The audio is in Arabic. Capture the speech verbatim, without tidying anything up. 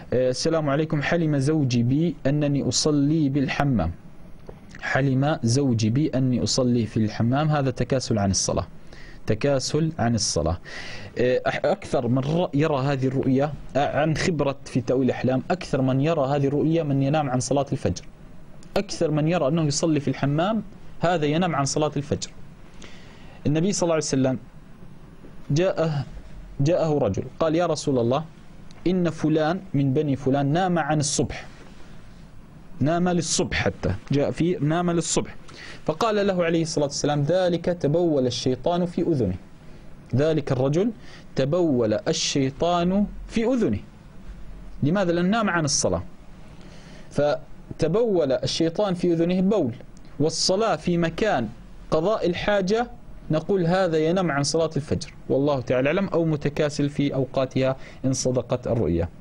السلام عليكم. حلم زوجي بي أنني أصلي بالحمام. حلم زوجي بي أني أصلي في الحمام. هذا تكاسل عن الصلاة، تكاسل عن الصلاة. أكثر من يرى هذه الرؤية عن خبرة في تأويل الأحلام، أكثر من يرى هذه الرؤية من ينام عن صلاة الفجر. أكثر من يرى أنه يصلي في الحمام هذا ينام عن صلاة الفجر. النبي صلى الله عليه وسلم جاءه جاءه رجل قال: يا رسول الله، إن فلان من بني فلان نام عن الصبح، نام للصبح، حتى جاء فيه نام للصبح. فقال له عليه الصلاة والسلام: ذلك تبول الشيطان في أذنه. ذلك الرجل تبول الشيطان في أذنه. لماذا؟ لأن نام عن الصلاة. فتبول الشيطان في أذنه بول، والصلاة في مكان قضاء الحاجة نقول هذا ينام عن صلاة الفجر، والله تعالى أعلم، أو متكاسل في أوقاتها إن صدقت الرؤيا.